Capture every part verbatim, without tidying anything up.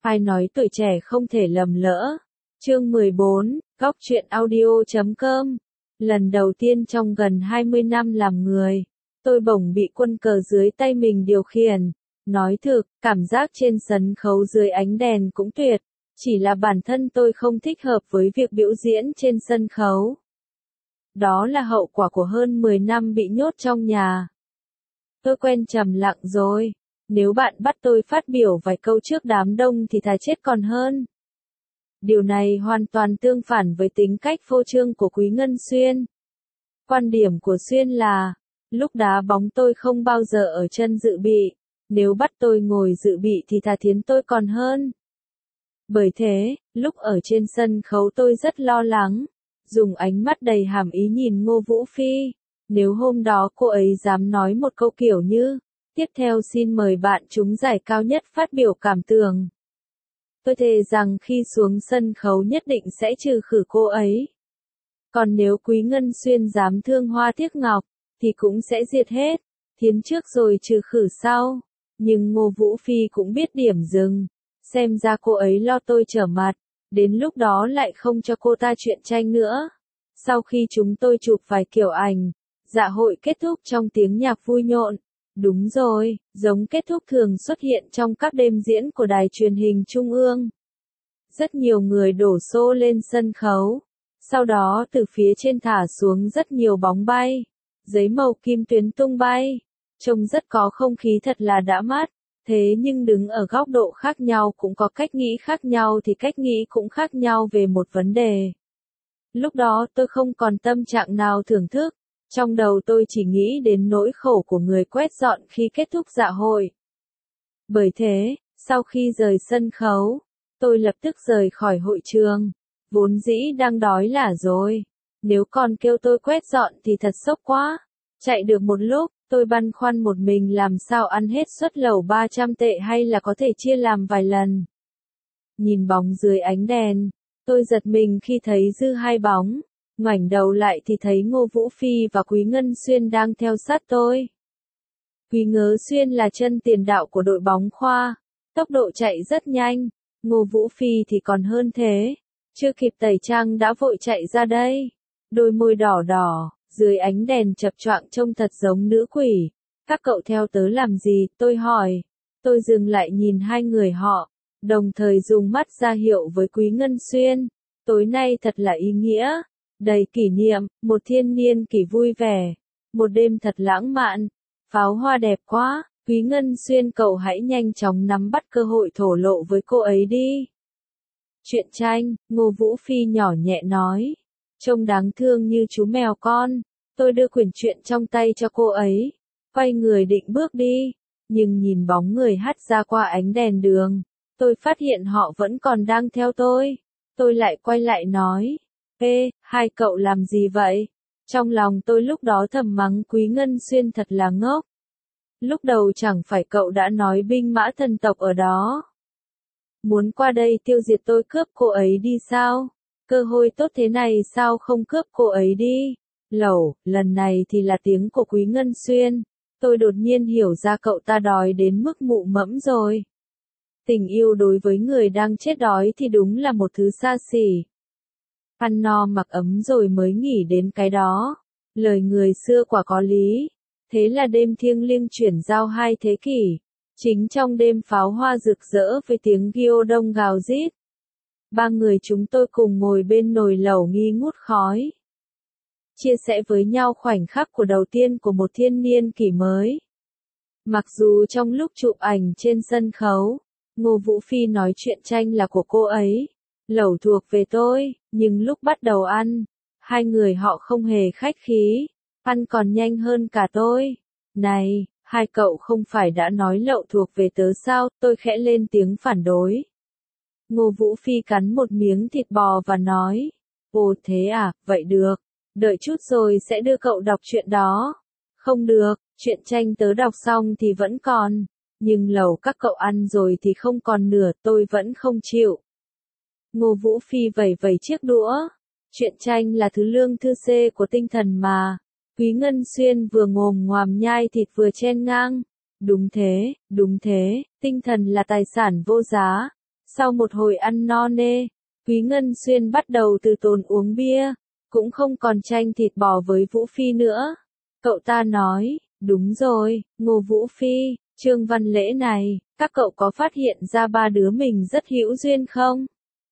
Ai nói tuổi trẻ không thể lầm lỡ. Chương mười bốn, góc truyện audio chấm com. Lần đầu tiên trong gần hai mươi năm làm người, tôi bỗng bị quân cờ dưới tay mình điều khiển. Nói thực, cảm giác trên sân khấu dưới ánh đèn cũng tuyệt, chỉ là bản thân tôi không thích hợp với việc biểu diễn trên sân khấu. Đó là hậu quả của hơn mười năm bị nhốt trong nhà. Tôi quen trầm lặng rồi. Nếu bạn bắt tôi phát biểu vài câu trước đám đông thì thà chết còn hơn. Điều này hoàn toàn tương phản với tính cách phô trương của Quý Ngân Xuyên. Quan điểm của Xuyên là, lúc đá bóng tôi không bao giờ ở chân dự bị, nếu bắt tôi ngồi dự bị thì thà thiến tôi còn hơn. Bởi thế, lúc ở trên sân khấu tôi rất lo lắng, dùng ánh mắt đầy hàm ý nhìn Ngô Vũ Phi. Nếu hôm đó cô ấy dám nói một câu kiểu như, tiếp theo xin mời bạn trúng giải cao nhất phát biểu cảm tưởng, tôi thề rằng khi xuống sân khấu nhất định sẽ trừ khử cô ấy. Còn nếu Quý Ngân Xuyên dám thương hoa tiếc ngọc, thì cũng sẽ diệt hết, thiến trước rồi trừ khử sau. Nhưng Ngô Vũ Phi cũng biết điểm dừng, xem ra cô ấy lo tôi trở mặt, đến lúc đó lại không cho cô ta chuyện tranh nữa. Sau khi chúng tôi chụp vài kiểu ảnh, dạ hội kết thúc trong tiếng nhạc vui nhộn. Đúng rồi, giống kết thúc thường xuất hiện trong các đêm diễn của đài truyền hình trung ương. Rất nhiều người đổ xô lên sân khấu. Sau đó từ phía trên thả xuống rất nhiều bóng bay. Giấy màu kim tuyến tung bay. Trông rất có không khí thật là đã mắt. Thế nhưng đứng ở góc độ khác nhau cũng có cách nghĩ khác nhau thì cách nghĩ cũng khác nhau về một vấn đề. Lúc đó tôi không còn tâm trạng nào thưởng thức. Trong đầu tôi chỉ nghĩ đến nỗi khổ của người quét dọn khi kết thúc dạ hội. Bởi thế, sau khi rời sân khấu, tôi lập tức rời khỏi hội trường. Vốn dĩ đang đói là rồi. Nếu còn kêu tôi quét dọn thì thật sốc quá. Chạy được một lúc, tôi băn khoăn một mình làm sao ăn hết suất lẩu ba trăm tệ hay là có thể chia làm vài lần. Nhìn bóng dưới ánh đèn, tôi giật mình khi thấy dư hai bóng. Ngoảnh đầu lại thì thấy Ngô Vũ Phi và Quý Ngân Xuyên đang theo sát tôi. Quý Ngớ Xuyên là chân tiền đạo của đội bóng khoa, tốc độ chạy rất nhanh, Ngô Vũ Phi thì còn hơn thế, chưa kịp tẩy trang đã vội chạy ra đây. Đôi môi đỏ đỏ, dưới ánh đèn chập choạng trông thật giống nữ quỷ. Các cậu theo tớ làm gì, tôi hỏi. Tôi dừng lại nhìn hai người họ, đồng thời dùng mắt ra hiệu với Quý Ngân Xuyên. Tối nay thật là ý nghĩa. Đầy kỷ niệm, một thiên niên kỷ vui vẻ, một đêm thật lãng mạn, pháo hoa đẹp quá. Quý Ngân Xuyên cậu hãy nhanh chóng nắm bắt cơ hội thổ lộ với cô ấy đi. Chuyện tranh, Ngô Vũ Phi nhỏ nhẹ nói, trông đáng thương như chú mèo con. Tôi đưa quyển truyện trong tay cho cô ấy, quay người định bước đi, nhưng nhìn bóng người hắt ra qua ánh đèn đường, tôi phát hiện họ vẫn còn đang theo tôi. Tôi lại quay lại nói, ê, hai cậu làm gì vậy? Trong lòng tôi lúc đó thầm mắng Quý Ngân Xuyên thật là ngốc. Lúc đầu chẳng phải cậu đã nói binh mã thần tộc ở đó. Muốn qua đây tiêu diệt tôi cướp cô ấy đi sao? Cơ hội tốt thế này sao không cướp cô ấy đi? Lẩu, lần này thì là tiếng của Quý Ngân Xuyên. Tôi đột nhiên hiểu ra cậu ta đói đến mức mụ mẫm rồi. Tình yêu đối với người đang chết đói thì đúng là một thứ xa xỉ. Ăn no mặc ấm rồi mới nghĩ đến cái đó. Lời người xưa quả có lý. Thế là đêm thiêng liêng chuyển giao hai thế kỷ. Chính trong đêm pháo hoa rực rỡ với tiếng ghiô đông gào rít. Ba người chúng tôi cùng ngồi bên nồi lẩu nghi ngút khói. Chia sẻ với nhau khoảnh khắc của đầu tiên của một thiên niên kỷ mới. Mặc dù trong lúc chụp ảnh trên sân khấu, Ngô Vũ Phi nói chuyện tranh là của cô ấy. Lẩu thuộc về tôi, nhưng lúc bắt đầu ăn, hai người họ không hề khách khí, ăn còn nhanh hơn cả tôi. Này, hai cậu không phải đã nói lẩu thuộc về tớ sao? Tôi khẽ lên tiếng phản đối. Ngô Vũ Phi cắn một miếng thịt bò và nói, ồ thế à, vậy được, đợi chút rồi sẽ đưa cậu đọc chuyện đó. Không được, chuyện tranh tớ đọc xong thì vẫn còn, nhưng lẩu các cậu ăn rồi thì không còn nửa, tôi vẫn không chịu. Ngô Vũ Phi vẩy vẩy chiếc đũa. Chuyện tranh là thứ lương thư xê của tinh thần mà. Quý Ngân Xuyên vừa ngồm ngoàm nhai thịt vừa chen ngang. Đúng thế, đúng thế, tinh thần là tài sản vô giá. Sau một hồi ăn no nê, Quý Ngân Xuyên bắt đầu từ tốn uống bia, cũng không còn tranh thịt bò với Vũ Phi nữa. Cậu ta nói, đúng rồi, Ngô Vũ Phi, Trương Văn Lễ này, các cậu có phát hiện ra ba đứa mình rất hữu duyên không?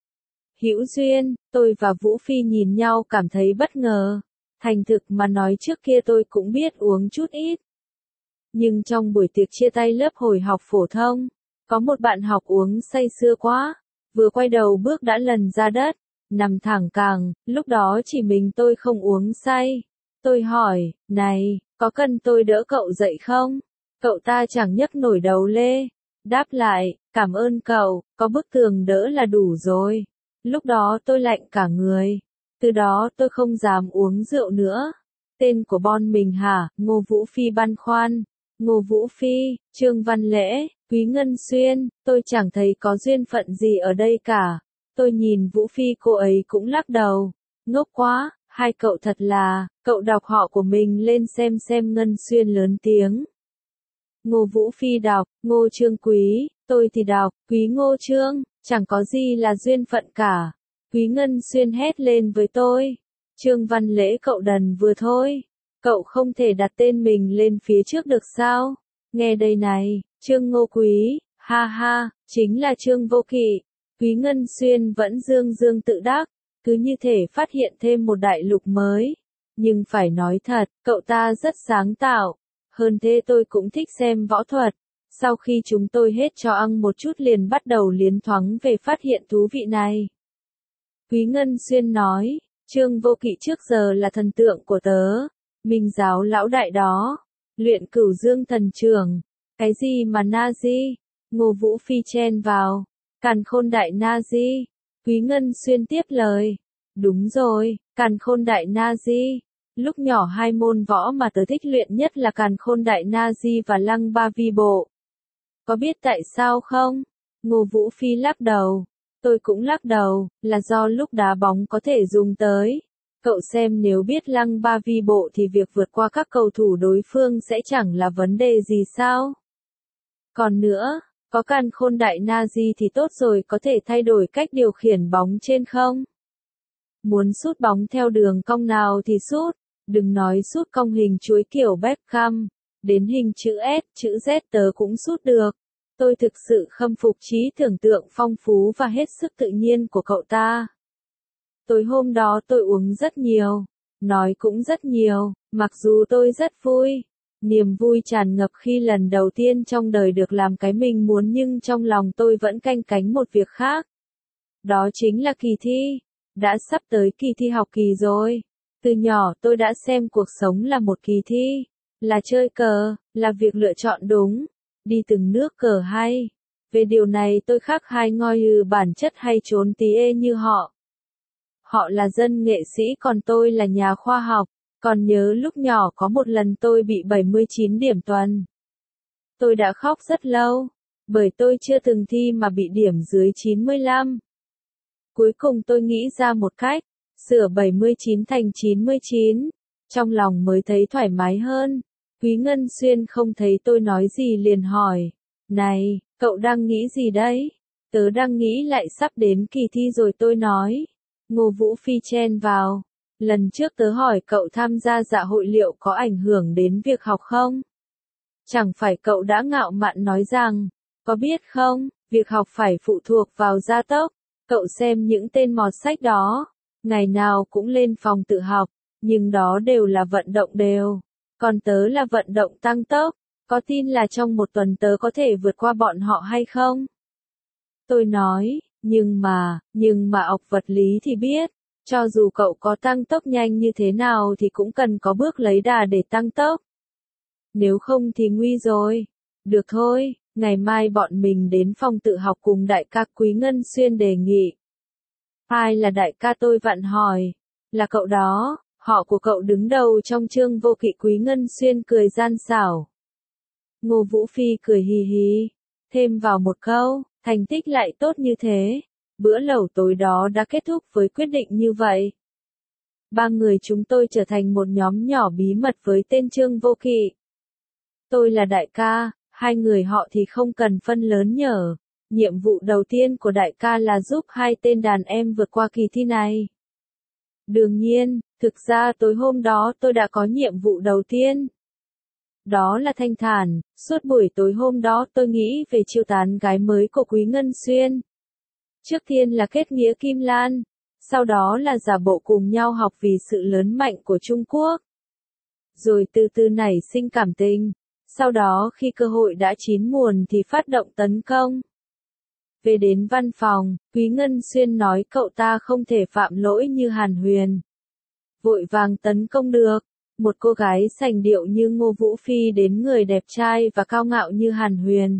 Hữu duyên, tôi và Vũ Phi nhìn nhau cảm thấy bất ngờ. Thành thực mà nói trước kia tôi cũng biết uống chút ít. Nhưng trong buổi tiệc chia tay lớp hồi học phổ thông, có một bạn học uống say sưa quá, vừa quay đầu bước đã lần ra đất, nằm thẳng cẳng, lúc đó chỉ mình tôi không uống say. Tôi hỏi, này, có cần tôi đỡ cậu dậy không? Cậu ta chẳng nhấc nổi đầu lê. Đáp lại, cảm ơn cậu, có bức tường đỡ là đủ rồi. Lúc đó tôi lạnh cả người. Từ đó tôi không dám uống rượu nữa. Tên của bon mình hả? Ngô Vũ Phi băn khoăn. Ngô Vũ Phi, Trương Văn Lễ, Quý Ngân Xuyên, tôi chẳng thấy có duyên phận gì ở đây cả. Tôi nhìn Vũ Phi cô ấy cũng lắc đầu. Ngốc quá, hai cậu thật là, cậu đọc họ của mình lên xem xem. Ngân Xuyên lớn tiếng. Ngô Vũ Phi đọc, Ngô Trương Quý, tôi thì đọc, Quý Ngô Trương, chẳng có gì là duyên phận cả. Quý Ngân Xuyên hét lên với tôi. Trương Văn Lễ cậu đần vừa thôi. Cậu không thể đặt tên mình lên phía trước được sao? Nghe đây này, Trương Ngô Quý, ha ha, chính là Trương Vô Kỵ. Quý Ngân Xuyên vẫn dương dương tự đắc, cứ như thể phát hiện thêm một đại lục mới. Nhưng phải nói thật, cậu ta rất sáng tạo. Hơn thế tôi cũng thích xem võ thuật. Sau khi chúng tôi hết cho ăn một chút liền bắt đầu liến thoáng về phát hiện thú vị này. Quý Ngân Xuyên nói, Trương Vô Kỵ trước giờ là thần tượng của tớ. Minh giáo lão đại đó. Luyện Cửu Dương thần trưởng. Cái gì mà Nazi? Ngô Vũ Phi chen vào. Càn Khôn đại Nazi. Quý Ngân Xuyên tiếp lời. Đúng rồi, Càn Khôn đại Nazi. Lúc nhỏ hai môn võ mà tớ thích luyện nhất là Càn Khôn đại Nazi và Lăng Ba Vi bộ. Có biết tại sao không? Ngô Vũ Phi lắc đầu. Tôi cũng lắc đầu, là do lúc đá bóng có thể dùng tới. Cậu xem nếu biết Lăng Ba Vi bộ thì việc vượt qua các cầu thủ đối phương sẽ chẳng là vấn đề gì sao? Còn nữa, có Càn Khôn đại Nazi thì tốt rồi, có thể thay đổi cách điều khiển bóng trên không? Muốn sút bóng theo đường cong nào thì sút, đừng nói sút cong hình chuối kiểu Beckham, đến hình chữ S, chữ Z tớ cũng sút được. Tôi thực sự khâm phục trí tưởng tượng phong phú và hết sức tự nhiên của cậu ta. Tối hôm đó tôi uống rất nhiều, nói cũng rất nhiều, mặc dù tôi rất vui. Niềm vui tràn ngập khi lần đầu tiên trong đời được làm cái mình muốn, nhưng trong lòng tôi vẫn canh cánh một việc khác. Đó chính là kỳ thi. Đã sắp tới kỳ thi học kỳ rồi. Từ nhỏ tôi đã xem cuộc sống là một kỳ thi. Là chơi cờ, là việc lựa chọn đúng. Đi từng nước cờ hay. Về điều này tôi khác hai ngôi ư bản chất hay trốn tí ê như họ. Họ là dân nghệ sĩ còn tôi là nhà khoa học. Còn nhớ lúc nhỏ có một lần tôi bị bảy mươi chín điểm tuần. Tôi đã khóc rất lâu. Bởi tôi chưa từng thi mà bị điểm dưới chín mươi lăm. Cuối cùng tôi nghĩ ra một cách. Sửa bảy mươi chín thành chín mươi chín. Trong lòng mới thấy thoải mái hơn. Quý Ngân Xuyên không thấy tôi nói gì liền hỏi. Này, cậu đang nghĩ gì đấy? Tớ đang nghĩ lại sắp đến kỳ thi rồi, tôi nói. Ngô Vũ Phi chen vào. Lần trước tớ hỏi cậu tham gia dạ hội liệu có ảnh hưởng đến việc học không? Chẳng phải cậu đã ngạo mạn nói rằng, có biết không, việc học phải phụ thuộc vào gia tốc. Cậu xem những tên mọt sách đó, ngày nào cũng lên phòng tự học, nhưng đó đều là vận động đều. Còn tớ là vận động tăng tốc, có tin là trong một tuần tớ có thể vượt qua bọn họ hay không? Tôi nói, nhưng mà, nhưng mà học vật lý thì biết, cho dù cậu có tăng tốc nhanh như thế nào thì cũng cần có bước lấy đà để tăng tốc. Nếu không thì nguy rồi. Được thôi, ngày mai bọn mình đến phòng tự học cùng đại ca. Quý Ngân Xuyên đề nghị. Ai là đại ca, tôi vặn hỏi. Là cậu đó, họ của cậu đứng đầu trong Trương Vô Kỵ. Quý Ngân Xuyên cười gian xảo. Ngô Vũ Phi cười hì hì, thêm vào một câu, thành tích lại tốt như thế. Bữa lẩu tối đó đã kết thúc với quyết định như vậy. Ba người chúng tôi trở thành một nhóm nhỏ bí mật với tên Trương Vô Kỵ. Tôi là đại ca, hai người họ thì không cần phân lớn nhở. nhiệm vụ đầu tiên của đại ca là giúp hai tên đàn em vượt qua kỳ thi này. Đương nhiên, thực ra tối hôm đó tôi đã có nhiệm vụ đầu tiên. Đó là thanh thản, suốt buổi tối hôm đó tôi nghĩ về chiêu tán gái mới của Quý Ngân Xuyên. Trước tiên là kết nghĩa Kim Lan, sau đó là giả bộ cùng nhau học vì sự lớn mạnh của Trung Quốc. Rồi từ từ nảy sinh cảm tình, sau đó khi cơ hội đã chín muồi thì phát động tấn công. Về đến văn phòng, Quý Ngân Xuyên nói cậu ta không thể phạm lỗi như Hàn Huyền. Vội vàng tấn công được, một cô gái sành điệu như Ngô Vũ Phi đến người đẹp trai và cao ngạo như Hàn Huyền.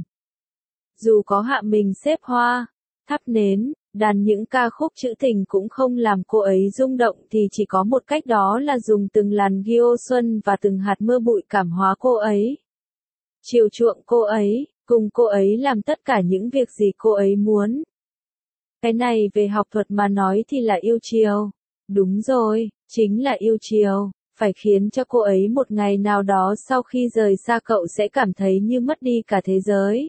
Dù có hạ mình xếp hoa, thắp nến, đàn những ca khúc trữ tình cũng không làm cô ấy rung động thì chỉ có một cách, đó là dùng từng làn ghi-ô xuân và từng hạt mưa bụi cảm hóa cô ấy. Chiều chuộng cô ấy, cùng cô ấy làm tất cả những việc gì cô ấy muốn. Cái này về học thuật mà nói thì là yêu chiều. Đúng rồi, chính là yêu chiều, phải khiến cho cô ấy một ngày nào đó sau khi rời xa cậu sẽ cảm thấy như mất đi cả thế giới.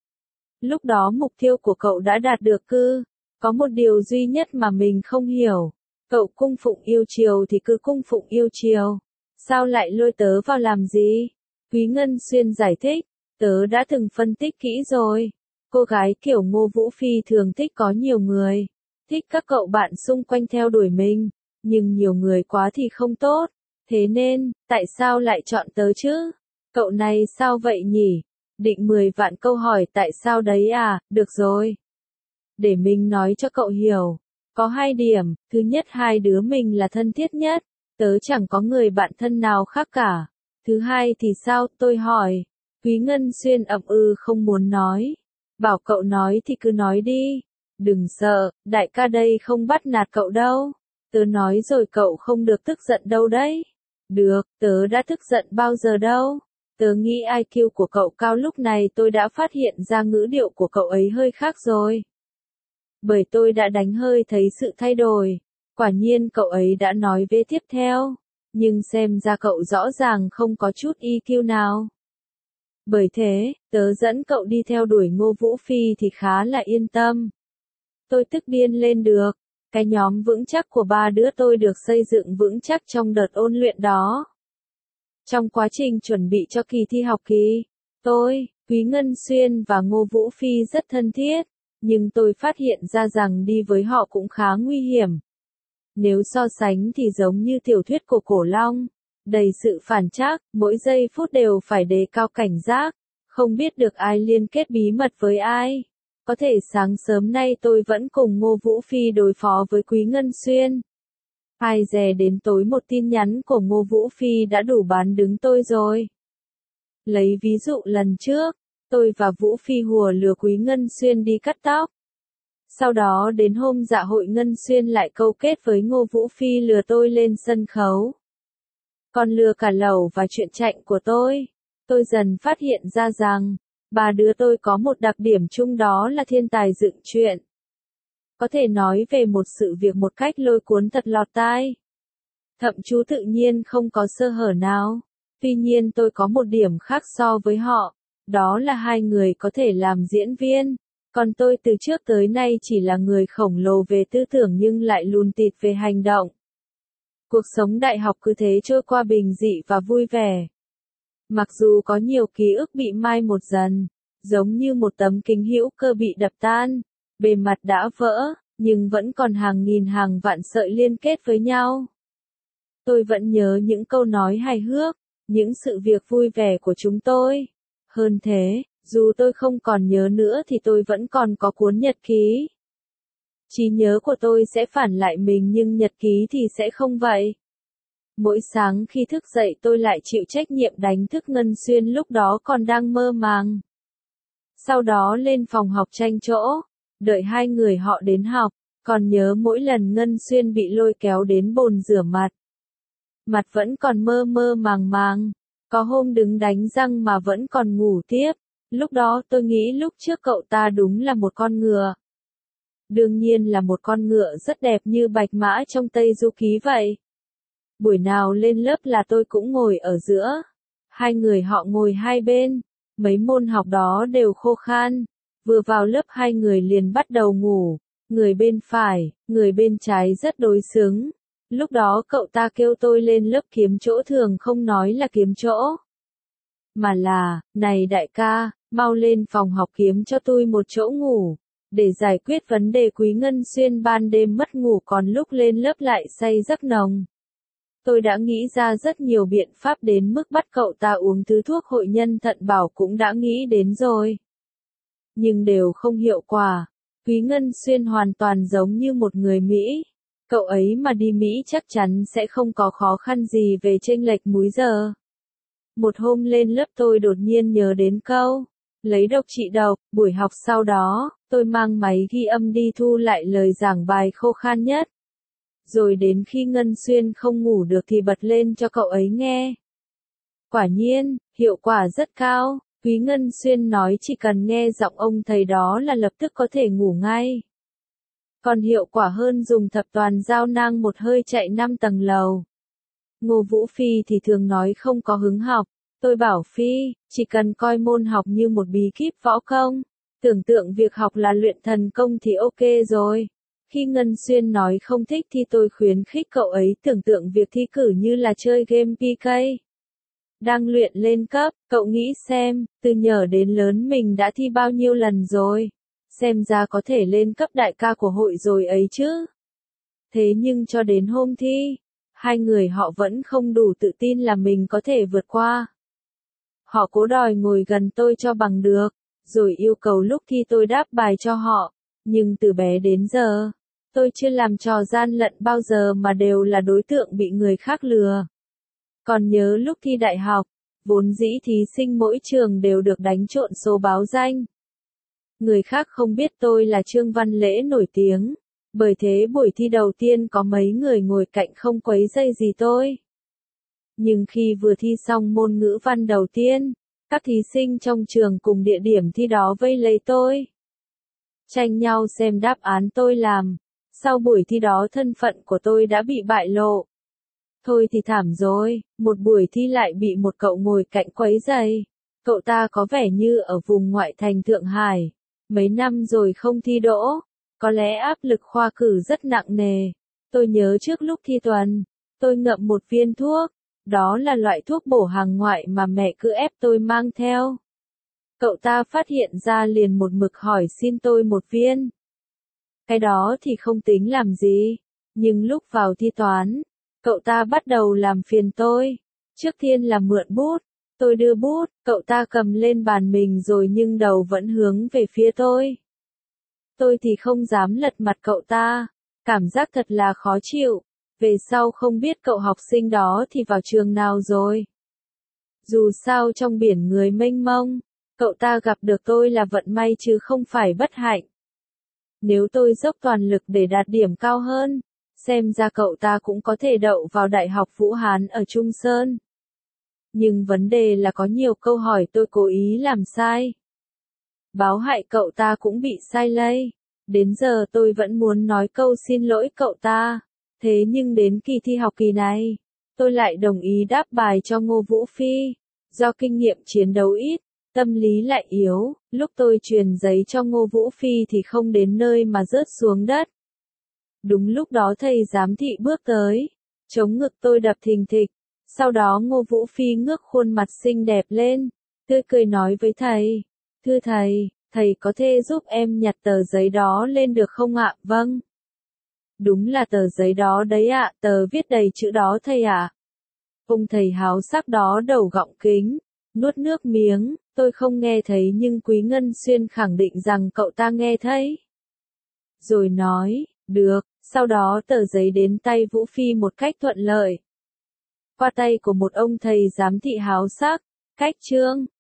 Lúc đó mục tiêu của cậu đã đạt được cư, có một điều duy nhất mà mình không hiểu. Cậu cung phụng yêu chiều thì cứ cung phụng yêu chiều. Sao lại lôi tớ vào làm gì? Quý Ngân Xuyên giải thích, tớ đã từng phân tích kỹ rồi. Cô gái kiểu Ngô Vũ Phi thường thích có nhiều người. Thích các cậu bạn xung quanh theo đuổi mình. Nhưng nhiều người quá thì không tốt. Thế nên, tại sao lại chọn tớ chứ? Cậu này sao vậy nhỉ? Định mười vạn câu hỏi tại sao đấy à? Được rồi. Để mình nói cho cậu hiểu. Có hai điểm. Thứ nhất, hai đứa mình là thân thiết nhất. Tớ chẳng có người bạn thân nào khác cả. Thứ hai thì sao? Tôi hỏi. Quý Ngân Xuyên ậm ừ không muốn nói. Bảo cậu nói thì cứ nói đi. Đừng sợ, đại ca đây không bắt nạt cậu đâu. Tớ nói rồi cậu không được tức giận đâu đấy. Được, tớ đã tức giận bao giờ đâu. Tớ nghĩ i kiu của cậu cao, lúc này tôi đã phát hiện ra ngữ điệu của cậu ấy hơi khác rồi. Bởi tôi đã đánh hơi thấy sự thay đổi. Quả nhiên cậu ấy đã nói vế tiếp theo. Nhưng xem ra cậu rõ ràng không có chút i kiu nào. Bởi thế, tớ dẫn cậu đi theo đuổi Ngô Vũ Phi thì khá là yên tâm. Tôi tức điên lên được. Cái nhóm vững chắc của ba đứa tôi được xây dựng vững chắc trong đợt ôn luyện đó. Trong quá trình chuẩn bị cho kỳ thi học kỳ, tôi, Quý Ngân Xuyên và Ngô Vũ Phi rất thân thiết, nhưng tôi phát hiện ra rằng đi với họ cũng khá nguy hiểm. Nếu so sánh thì giống như tiểu thuyết của Cổ Long, đầy sự phản trắc, mỗi giây phút đều phải đề cao cảnh giác, không biết được ai liên kết bí mật với ai. Có thể sáng sớm nay tôi vẫn cùng Ngô Vũ Phi đối phó với Quý Ngân Xuyên. Ai dè đến tối một tin nhắn của Ngô Vũ Phi đã đủ bán đứng tôi rồi. Lấy ví dụ lần trước, tôi và Vũ Phi hùa lừa Quý Ngân Xuyên đi cắt tóc. Sau đó đến hôm dạ hội Ngân Xuyên lại câu kết với Ngô Vũ Phi lừa tôi lên sân khấu. Còn lừa cả lẩu và chuyện chạnh của tôi. Tôi dần phát hiện ra rằng, ba đứa tôi có một đặc điểm chung, đó là thiên tài dựng chuyện. Có thể nói về một sự việc một cách lôi cuốn thật lọt tai. Thậm chú tự nhiên không có sơ hở nào. Tuy nhiên tôi có một điểm khác so với họ. Đó là hai người có thể làm diễn viên. Còn tôi từ trước tới nay chỉ là người khổng lồ về tư tưởng nhưng lại lùn tịt về hành động. Cuộc sống đại học cứ thế trôi qua bình dị và vui vẻ. Mặc dù có nhiều ký ức bị mai một dần, giống như một tấm kính hữu cơ bị đập tan, bề mặt đã vỡ, nhưng vẫn còn hàng nghìn hàng vạn sợi liên kết với nhau. Tôi vẫn nhớ những câu nói hài hước, những sự việc vui vẻ của chúng tôi. Hơn thế, dù tôi không còn nhớ nữa thì tôi vẫn còn có cuốn nhật ký. Trí nhớ của tôi sẽ phản lại mình nhưng nhật ký thì sẽ không vậy. Mỗi sáng khi thức dậy tôi lại chịu trách nhiệm đánh thức Ngân Xuyên lúc đó còn đang mơ màng. Sau đó lên phòng học tranh chỗ, đợi hai người họ đến học, còn nhớ mỗi lần Ngân Xuyên bị lôi kéo đến bồn rửa mặt. Mặt vẫn còn mơ mơ màng màng, có hôm đứng đánh răng mà vẫn còn ngủ tiếp, lúc đó tôi nghĩ lúc trước cậu ta đúng là một con ngựa. Đương nhiên là một con ngựa rất đẹp như bạch mã trong Tây Du Ký vậy. Buổi nào lên lớp là tôi cũng ngồi ở giữa. Hai người họ ngồi hai bên. Mấy môn học đó đều khô khan. Vừa vào lớp hai người liền bắt đầu ngủ, người bên phải, người bên trái rất đối xứng. Lúc đó cậu ta kêu tôi lên lớp kiếm chỗ thường không nói là kiếm chỗ. Mà là, này đại ca, mau lên phòng học kiếm cho tôi một chỗ ngủ. Để giải quyết vấn đề Quý Ngân Xuyên ban đêm mất ngủ còn lúc lên lớp lại say giấc nồng. Tôi đã nghĩ ra rất nhiều biện pháp đến mức bắt cậu ta uống thứ thuốc hội nhân thận bảo cũng đã nghĩ đến rồi. Nhưng đều không hiệu quả. Quý Ngân Xuyên hoàn toàn giống như một người Mỹ. Cậu ấy mà đi Mỹ chắc chắn sẽ không có khó khăn gì về chênh lệch múi giờ. Một hôm lên lớp tôi đột nhiên nhớ đến câu, lấy độc trị độc, buổi học sau đó, tôi mang máy ghi âm đi thu lại lời giảng bài khô khan nhất. Rồi đến khi Ngân Xuyên không ngủ được thì bật lên cho cậu ấy nghe. Quả nhiên, hiệu quả rất cao, Quý Ngân Xuyên nói chỉ cần nghe giọng ông thầy đó là lập tức có thể ngủ ngay. Còn hiệu quả hơn dùng thập toàn giao nang một hơi chạy năm tầng lầu. Ngô Vũ Phi thì thường nói không có hứng học. Tôi bảo Phi, chỉ cần coi môn học như một bí kíp võ công. Tưởng tượng việc học là luyện thần công thì ok rồi. Khi Ngân Xuyên nói không thích thì tôi khuyến khích cậu ấy tưởng tượng việc thi cử như là chơi game pê ca. Đang luyện lên cấp, cậu nghĩ xem, từ nhỏ đến lớn mình đã thi bao nhiêu lần rồi. Xem ra có thể lên cấp đại ca của hội rồi ấy chứ. Thế nhưng cho đến hôm thi, hai người họ vẫn không đủ tự tin là mình có thể vượt qua. Họ cố đòi ngồi gần tôi cho bằng được, rồi yêu cầu lúc thi tôi đáp bài cho họ. Nhưng từ bé đến giờ, tôi chưa làm trò gian lận bao giờ mà đều là đối tượng bị người khác lừa. Còn nhớ lúc thi đại học, vốn dĩ thí sinh mỗi trường đều được đánh trộn số báo danh. Người khác không biết tôi là Trương Văn Lễ nổi tiếng, bởi thế buổi thi đầu tiên có mấy người ngồi cạnh không quấy rầy gì tôi. Nhưng khi vừa thi xong môn ngữ văn đầu tiên, các thí sinh trong trường cùng địa điểm thi đó vây lấy tôi. Tranh nhau xem đáp án tôi làm. Sau buổi thi đó thân phận của tôi đã bị bại lộ. Thôi thì thảm rồi, một buổi thi lại bị một cậu ngồi cạnh quấy rầy. Cậu ta có vẻ như ở vùng ngoại thành Thượng Hải. Mấy năm rồi không thi đỗ. Có lẽ áp lực khoa cử rất nặng nề. Tôi nhớ trước lúc thi tuần, tôi ngậm một viên thuốc. Đó là loại thuốc bổ hàng ngoại mà mẹ cứ ép tôi mang theo. Cậu ta phát hiện ra liền một mực hỏi xin tôi một viên. Cái đó thì không tính làm gì. Nhưng lúc vào thi toán, cậu ta bắt đầu làm phiền tôi. Trước tiên là mượn bút. Tôi đưa bút, cậu ta cầm lên bàn mình rồi nhưng đầu vẫn hướng về phía tôi. Tôi thì không dám lật mặt cậu ta. Cảm giác thật là khó chịu. Về sau không biết cậu học sinh đó thì vào trường nào rồi. Dù sao trong biển người mênh mông, cậu ta gặp được tôi là vận may chứ không phải bất hạnh. Nếu tôi dốc toàn lực để đạt điểm cao hơn, xem ra cậu ta cũng có thể đậu vào Đại học Vũ Hán ở Trung Sơn. Nhưng vấn đề là có nhiều câu hỏi tôi cố ý làm sai. Báo hại cậu ta cũng bị sai lây. Đến giờ tôi vẫn muốn nói câu xin lỗi cậu ta. Thế nhưng đến kỳ thi học kỳ này, tôi lại đồng ý đáp bài cho Ngô Vũ Phi. Do kinh nghiệm chiến đấu ít, tâm lý lại yếu, lúc tôi truyền giấy cho Ngô Vũ Phi thì không đến nơi mà rớt xuống đất. Đúng lúc đó thầy giám thị bước tới, chống ngực tôi đập thình thịch. Sau đó Ngô Vũ Phi ngước khuôn mặt xinh đẹp lên, tươi cười nói với thầy, thưa thầy, thầy có thể giúp em nhặt tờ giấy đó lên được không ạ? Vâng. Đúng là tờ giấy đó đấy ạ, tờ viết đầy chữ đó thầy ạ. Ông thầy háo sắc đó đầu gọng kính, nuốt nước miếng, tôi không nghe thấy nhưng Quý Ngân Xuyên khẳng định rằng cậu ta nghe thấy. Rồi nói, được, sau đó tờ giấy đến tay Vũ Phi một cách thuận lợi. Qua tay của một ông thầy giám thị háo sắc, cách chương,